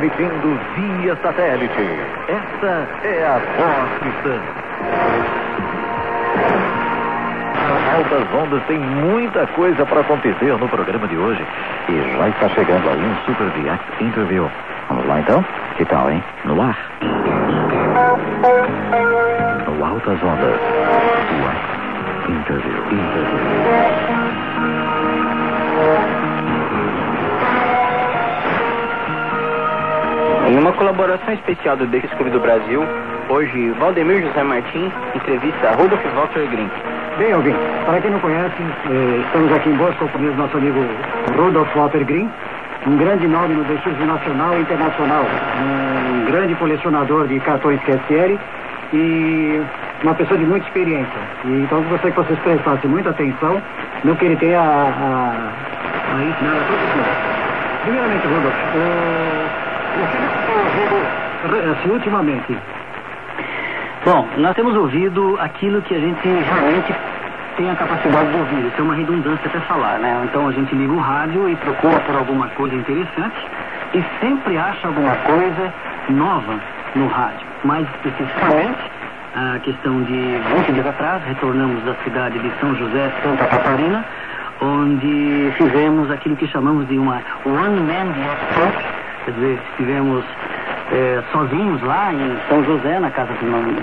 transmitindo via satélite. Esta é a Voz Cristã. Altas Ondas tem muita coisa para acontecer no programa de hoje. E já está chegando aí um Super VX Interview. Vamos lá então? Que tal, hein? No ar. No Altas Ondas. VX Interview. Em uma colaboração especial do Desse Clube do Brasil, hoje Valdemir José Martins entrevista Rudolf Walter Green. Bem, ouvinte, para quem não conhece, estamos aqui em boas companhias do nosso amigo Rudolf Walter Green, um grande nome no desporto nacional e internacional, um grande colecionador de cartões QSL e uma pessoa de muita experiência. E então eu gostaria que vocês prestassem muita atenção no que ele tem a ensinar a todos nós. Primeiramente, Rudolf, o que você está ouvindo ultimamente? Bom, nós temos ouvido aquilo que a gente realmente tem a capacidade de ouvir. Isso é uma redundância até falar, né? Então a gente liga o rádio e procura por alguma coisa interessante e sempre acha alguma coisa nova no rádio. Mais especificamente, a questão de 20 dias atrás, retornamos da cidade de São José, Santa Catarina, onde fizemos aquilo que chamamos de uma One Man Expert, quer dizer, estivemos sozinhos lá em São José, na casa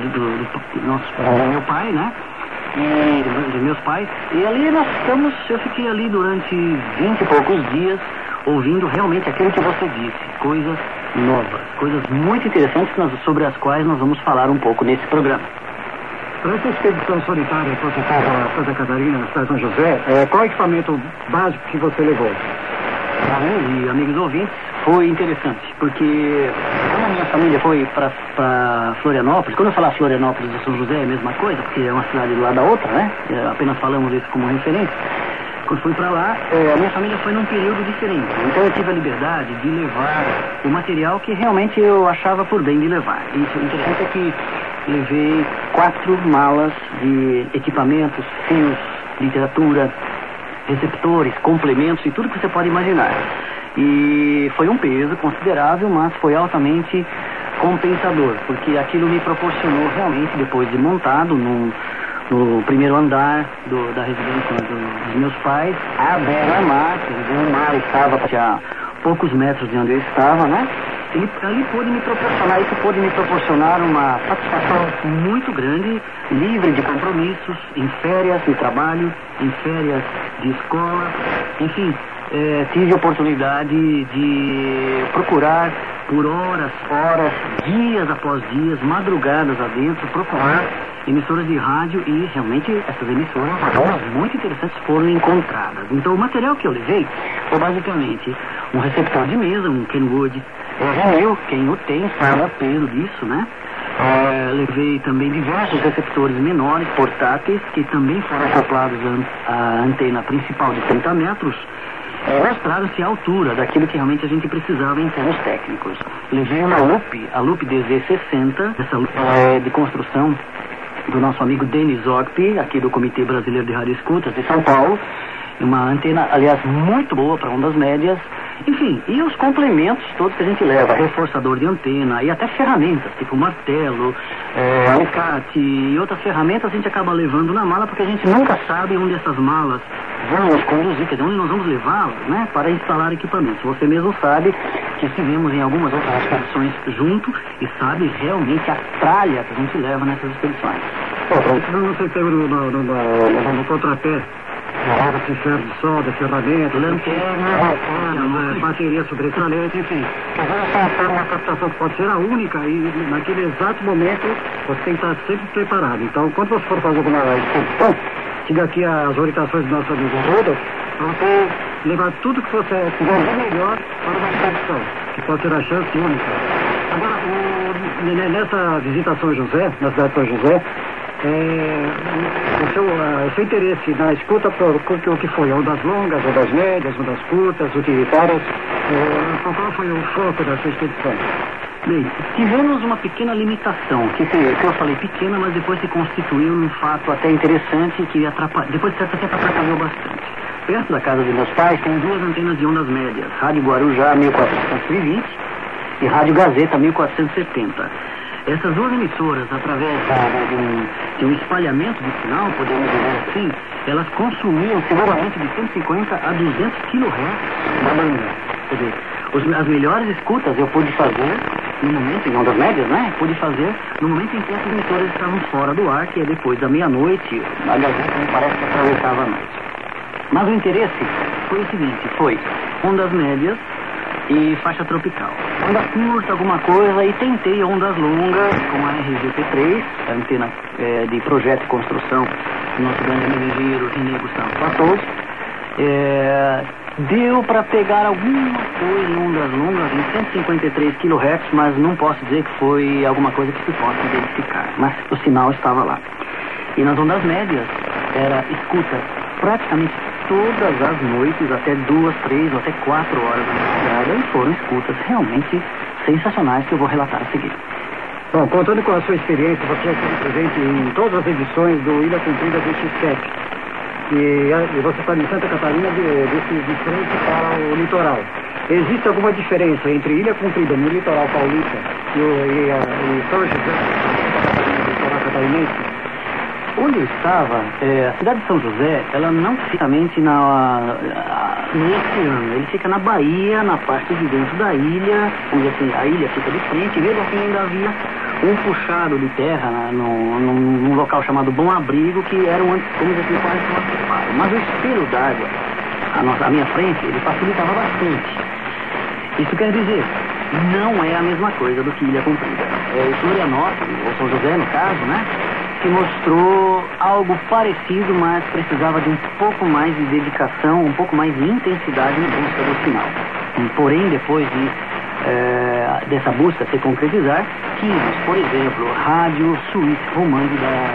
do meu pai, né? E de meus pais. E ali eu fiquei ali durante 20 e poucos dias, ouvindo realmente aquilo que você disse, coisas novas, coisas muito interessantes sobre as quais nós vamos falar um pouco nesse programa. Para essa expedição solitária que você fez a Santa Catarina, na cidade de São José, qual é o equipamento básico que você levou? Para mim e amigos ouvintes, foi interessante, porque como a minha família foi para Florianópolis, quando eu falar Florianópolis e São José é a mesma coisa, porque é uma cidade do lado da outra, né? Apenas falamos isso como referência. Quando fui para lá, a minha família foi num período diferente, então eu tive a liberdade de levar o material que realmente eu achava por bem de levar. E o interessante é que levei 4 malas de equipamentos, fios, literatura, receptores, complementos e tudo que você pode imaginar. E foi um peso considerável, mas foi altamente compensador, porque aquilo me proporcionou realmente, depois de montado no primeiro andar da residência dos meus pais, a beira-mar, o mar estava a poucos metros de onde eu estava, né? Ali pôde me proporcionar uma satisfação muito grande, livre de compromissos, em férias de trabalho, em férias de escola, enfim, tive a oportunidade de procurar por horas, dias após dias, madrugadas adentro, procurar emissoras de rádio e realmente essas emissoras muito interessantes foram encontradas. Então o material que eu levei foi basicamente um receptor de mesa, um Kenwood vinil, quem o tem sabe o peso disso, né? Levei também diversos receptores menores, portáteis, que também foram acoplados à antena principal de 30 metros, mostraram-se a altura daquilo que realmente a gente precisava em termos técnicos. Levei uma Loop, a Loop DZ60, essa Loop de construção do nosso amigo Denis Ogpi, aqui do Comitê Brasileiro de Rádio Escutas de São Paulo, uma antena, aliás, muito boa para ondas médias, enfim, e os complementos todos que a gente leva, reforçador de antena e até ferramentas, tipo martelo, alicate e outras ferramentas a gente acaba levando na mala, porque a gente nunca sabe onde essas malas vão nos conduzir, quer dizer, onde nós vamos levá-las, né, para instalar equipamentos. Você mesmo sabe que estivemos em algumas outras expedições junto e sabe realmente a tralha que a gente leva nessas expedições. Não sei pego no contrapé. De ferro de solda, ferramenta, lanterna, bateria sobressalente, enfim. Uma captação que pode ser a única e naquele exato momento você tem que estar sempre preparado. Então, quando você for fazer alguma expedição, siga aqui as orientações do nosso amigo Rudolf, para você levar tudo que você tiver de melhor para uma expedição, que pode ser a chance única. Agora, nessa visita a São José, na cidade de São José, o seu interesse na escuta, o que foi? Ondas longas, ondas médias, ondas curtas, utilitárias? Qual foi o foco da sua expedição? Bem, tivemos uma pequena limitação, que eu falei pequena, mas depois se constituiu num fato até interessante que depois de certo tempo atrapalhou bastante. Perto da casa de meus pais tem 2 antenas de ondas médias, Rádio Guarujá 1420 e Rádio Gazeta 1470. Essas duas emissoras, através de um espalhamento de sinal, podemos dizer assim, elas consumiam seguramente de 150 a 200 kHz da banda. Quer dizer, as melhores escutas eu pude fazer no momento, em ondas médias, né? Pude fazer no momento em que essas emissoras estavam fora do ar, que é depois da meia-noite. A Gazeta me parece que atravessava a noite. Mas o interesse foi o seguinte, foi ondas médias e faixa tropical. Onda curta, alguma coisa, e tentei ondas longas com a RGP3, a antena de projeto e construção do nosso grande amigo engenheiro René Gustavo Passos. Deu para pegar alguma coisa em ondas longas em 153 kHz, mas não posso dizer que foi alguma coisa que se possa identificar. Mas o sinal estava lá. E nas ondas médias, era escuta praticamente todas as noites, até 2, 3 ou até 4 horas da madrugada, e foram escutas realmente sensacionais que eu vou relatar a seguir. Bom, contando com a sua experiência, você esteve presente em todas as edições do Ilha Comprida do XTEC. E você está em Santa Catarina de frente para o litoral. Existe alguma diferença entre Ilha Comprida no litoral paulista e São José, no litoral catarinense? Onde eu estava, a cidade de São José, ela não fica realmente no oceano, ele fica na Bahia, na parte de dentro da ilha, vamos dizer assim, a ilha fica de frente, e mesmo assim ainda havia um puxado de terra num local chamado Bom Abrigo, que era vamos dizer assim, quase um preparo. Mas o espelho d'água, à minha frente, ele facilitava bastante. Isso quer dizer, não é a mesma coisa do que Ilha Comprida. Florianópolis, ou São José no caso, né? Se mostrou algo parecido, mas precisava de um pouco mais de dedicação, um pouco mais de intensidade na busca do sinal. Porém, depois dessa busca se concretizar, tínhamos, por exemplo, Rádio Suíça Romande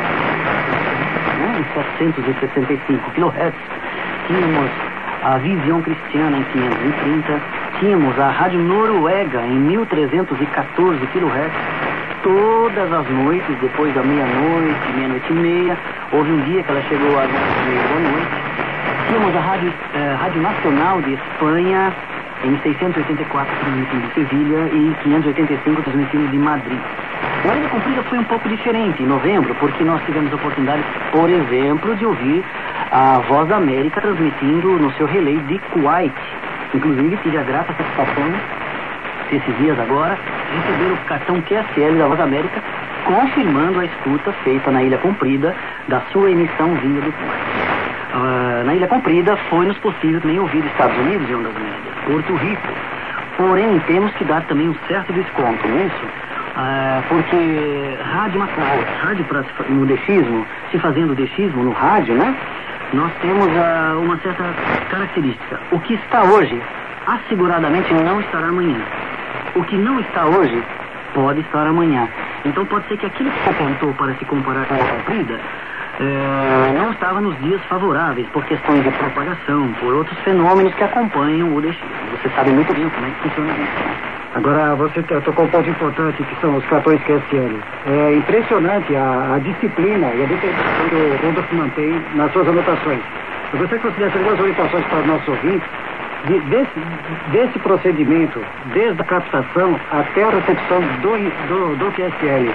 em 765 kHz, tínhamos a Visão Cristiana em 530, tínhamos a Rádio Noruega em 1314 kHz, todas as noites, depois da meia-noite, meia-noite e meia. Houve um dia que ela chegou às 9h30 da noite. Tínhamos a Rádio Nacional de Espanha em 684, transmitindo de Sevilha, e 585, transmitindo de Madrid. A Ilha Comprida foi um pouco diferente em novembro, porque nós tivemos a oportunidade, por exemplo, de ouvir a Voz da América transmitindo no seu relay de Kuwait. Inclusive, tive a grata satisfação, esses dias agora, receber o cartão QSL da Voz América, confirmando a escuta feita na Ilha Comprida da sua emissão vinda do Kuwait. Na Ilha Comprida foi-nos possível também ouvir Estados Unidos em ondas médias, Porto Rico. Porém, temos que dar também um certo desconto nisso, porque rádio no dechismo, se fazendo dechismo no rádio, né? Nós temos uma certa característica. O que está hoje, asseguradamente não estará amanhã. O que não está hoje, pode estar amanhã. Então pode ser que aquilo que você apontou para se comparar com a Comprida não estava nos dias favoráveis, por questões de propagação, por outros fenômenos que acompanham o dechismo. Você sabe muito bem como é que funciona isso. Agora, você tocou um ponto importante, que são os cartões QSL. É impressionante a disciplina e a determinação que o Ronda se mantém nas suas anotações. Eu gostaria que você desse algumas orientações para os nossos ouvintes desse procedimento, desde a captação até a recepção do QSL.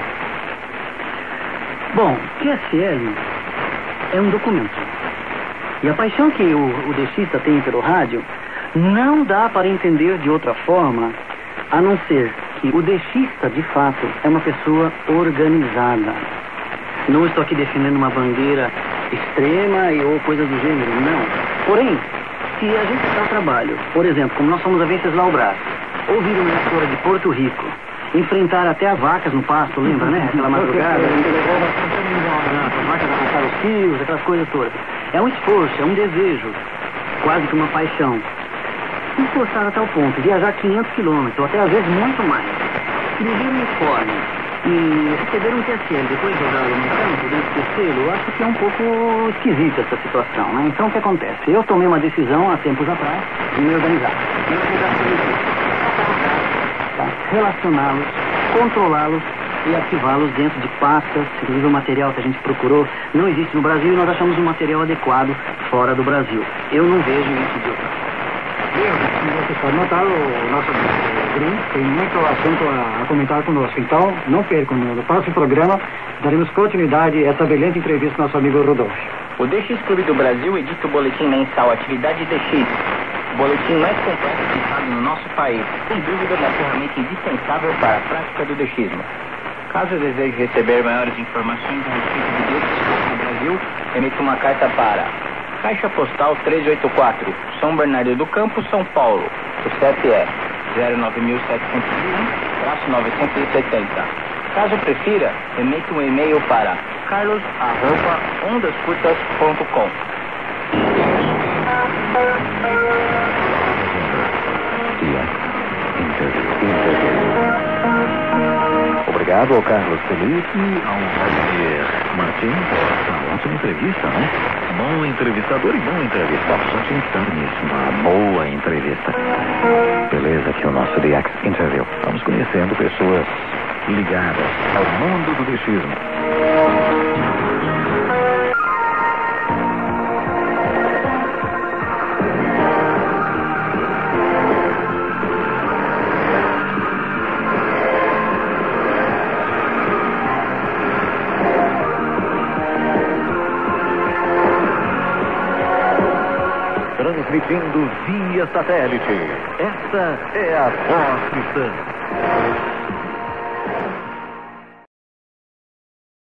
Bom, QSL é um documento. E a paixão que o dexista tem pelo rádio não dá para entender de outra forma, a não ser que o dexista, de fato, é uma pessoa organizada. Não estou aqui defendendo uma bandeira extrema ou coisa do gênero, não. Porém, se a gente está ao trabalho, por exemplo, como nós somos a Venceslau Brás, ouvir uma emissora de Porto Rico, enfrentar até as vacas no pasto, lembra, né? Aquela madrugada, as vacas arrancar os fios, aquelas coisas todas. É um esforço, é um desejo, quase que uma paixão. Se esforçar a tal ponto, viajar 500 quilômetros, ou até às vezes muito mais, dirigir um uniforme e receber um QSL depois de jogá-lo no campo, dentro do selo, eu acho que é um pouco esquisita essa situação, né? Então o que acontece? Eu tomei uma decisão há tempos atrás de me organizar. Relacioná-los, controlá-los e ativá-los dentro de pastas. Inclusive o material que a gente procurou não existe no Brasil e nós achamos um material adequado fora do Brasil. Eu não vejo isso de outra forma. Você pode notar, o nosso Green tem muito assunto a comentar conosco. Então, não percam, no próximo programa daremos continuidade a essa brilhante entrevista com nosso amigo Rodolfo. O DX Clube do Brasil edita o boletim mensal Atividade DX, o boletim mais completo editado no nosso país, sem dúvida uma ferramenta indispensável para a prática do DXismo. Caso deseje receber maiores informações a respeito do DX Clube do Brasil, emita uma carta para Caixa Postal 384, São Bernardo do Campo, São Paulo. O CFE 09701-970. Caso prefira, emita um e-mail para carlos@ondascurtas.com. Obrigado ao Carlos Felipe, ao Vladimir Martins, essa ótima entrevista, né? Bom entrevistador e bom entrevistado. Só tinha que estar nisso, uma boa entrevista. Beleza, aqui é o nosso DX Interview. Vamos conhecendo pessoas ligadas ao mundo do DXismo. Transmitindo via satélite. Essa é a Voz Cristã.